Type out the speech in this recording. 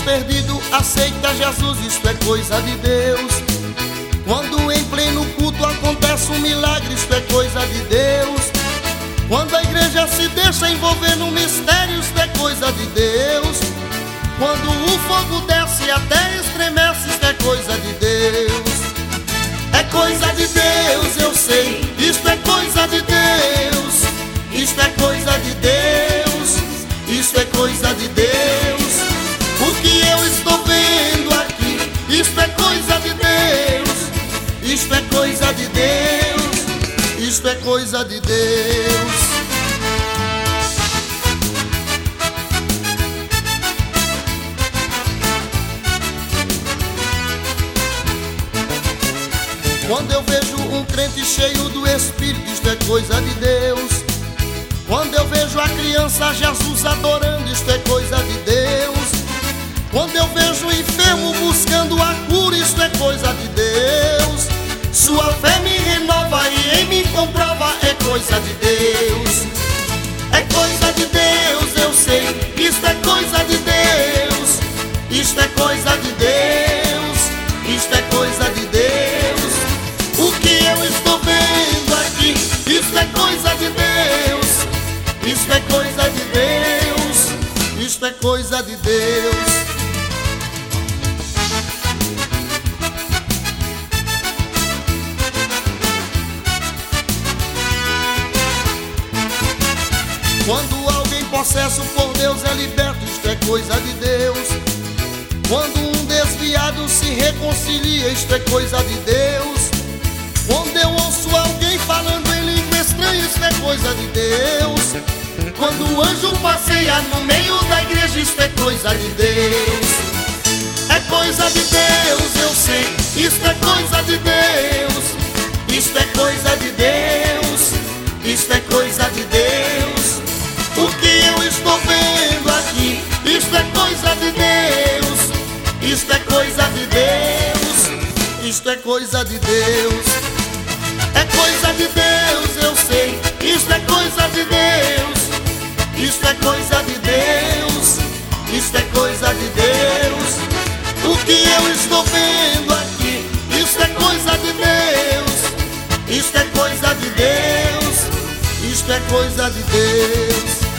perdido aceita Jesus, isto é coisa de Deus. Quando em pleno culto acontece um milagre, isto é coisa de Deus. Quando a igreja se deixa envolver no mistério, isto é coisa de Deus. Quando o fogo desce e até estremece, isto é coisa de Deus. É coisa de Deus, eu sei, isto é coisa de Deus. Isto é coisa de Deus, isto é coisa de Deus. O que eu estou vendo aqui, isto é coisa de Deus. Isto é coisa de Deus, isto é coisa de Deus. Quando eu vejo um crente cheio do Espírito, isto é coisa de Deus. Quando eu vejo a criança Jesus adorando, isto é coisa de Deus. Quando eu vejo o enfermo buscando a cura, isto é coisa de Deus. Sua fé me renova e em mim comprova, é coisa de Deus. É coisa de Deus, eu sei, isto é coisa de Deus. Isto é coisa de Deus, isto é coisa de Deus. O que eu estou vendo aqui, isto é coisa de Deus. Isto é coisa de Deus, isto é coisa de Deus. Quando alguém possesso por Deus é liberto, isto é coisa de Deus. Quando um desviado se reconcilia, isto é coisa de Deus. Quando eu ouço alguém falando em língua estranha, isto é coisa de Deus. Quando o anjo passeia no meio da igreja, isto é coisa de Deus. É coisa de Deus, eu sei, isto é coisa de Deus. Isto é coisa de Deus, isto é coisa de Deus. O que eu estou vendo aqui, isto é coisa de Deus. Isto é coisa de Deus, isto é coisa de Deus. É coisa de Deus, eu sei, isto é coisa de Deus. Isto é coisa de Deus, isto é coisa de Deus. O que eu estou vendo aqui, isto é coisa de Deus. Isto é coisa de Deus, isto é coisa de Deus.